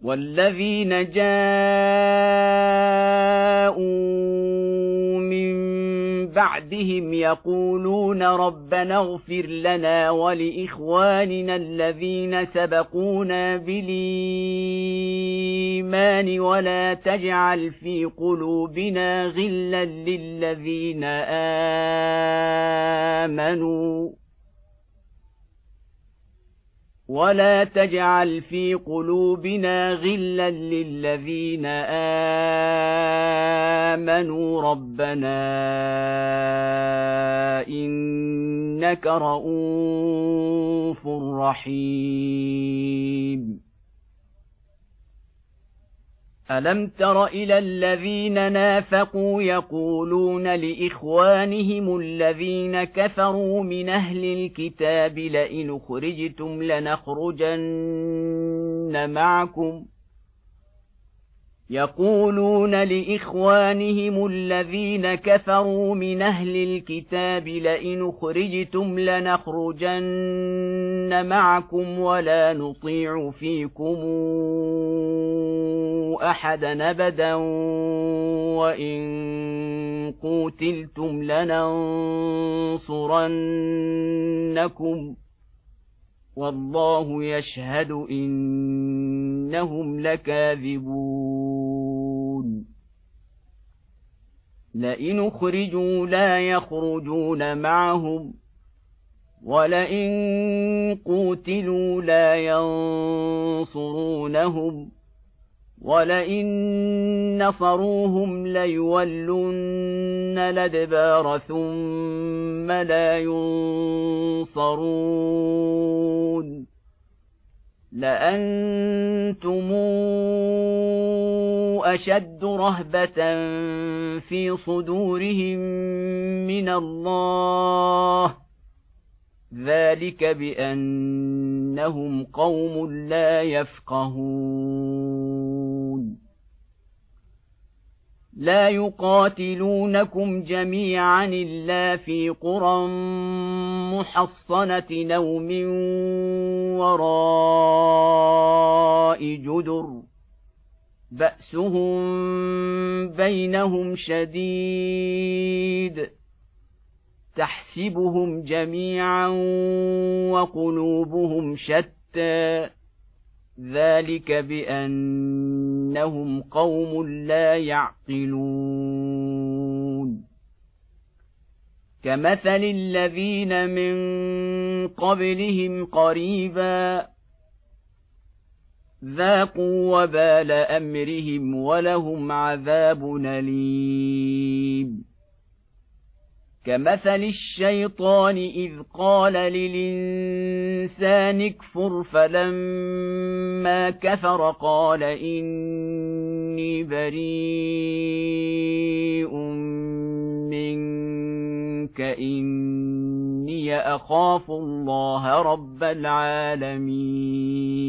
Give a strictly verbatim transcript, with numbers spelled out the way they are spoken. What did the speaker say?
والذين جاءوا من بعدهم يقولون ربنا اغفر لنا ولإخواننا الذين سبقونا بالإيمان ولا تجعل في قلوبنا غلا للذين آمنوا ولا تجعل في قلوبنا غلا للذين آمنوا ربنا إنك رءوف رحيم. ألم تر إلى الذين نافقوا يقولون لإخوانهم الذين كفروا من أهل الكتاب لئن أخرجتم لنخرجن معكم يقولون لإخوانهم الذين كفروا من أهل الكتاب لئن أخرجتم لنخرجن معكم ولا نطيع فيكم أحدا أبدا وإن قوتلتم لننصرنكم والله يشهد إنهم لكاذبون. لئن أخرجوا لا يخرجون معهم ولئن قوتلوا لا ينصرونهم ولئن نصروهم ليولن الأدبار ثم لا ينصرون لأنتم أشد رهبة في صدورهم من الله ذلك بأنهم قوم لا يفقهون. لا يقاتلونكم جميعا إلا في قرى محصنة أو من وراء جدر بأسهم بينهم شديد تحسبهم جميعا وقلوبهم شتى ذلك بأنهم قوم لا يعقلون. كمثل الذين من قبلهم قريبا ذاقوا وبال أمرهم ولهم عذاب أليم. كمثل الشيطان إذ قال للإنسان اكفر فلما كفر قال إني بريء منك إني أخاف الله رب العالمين.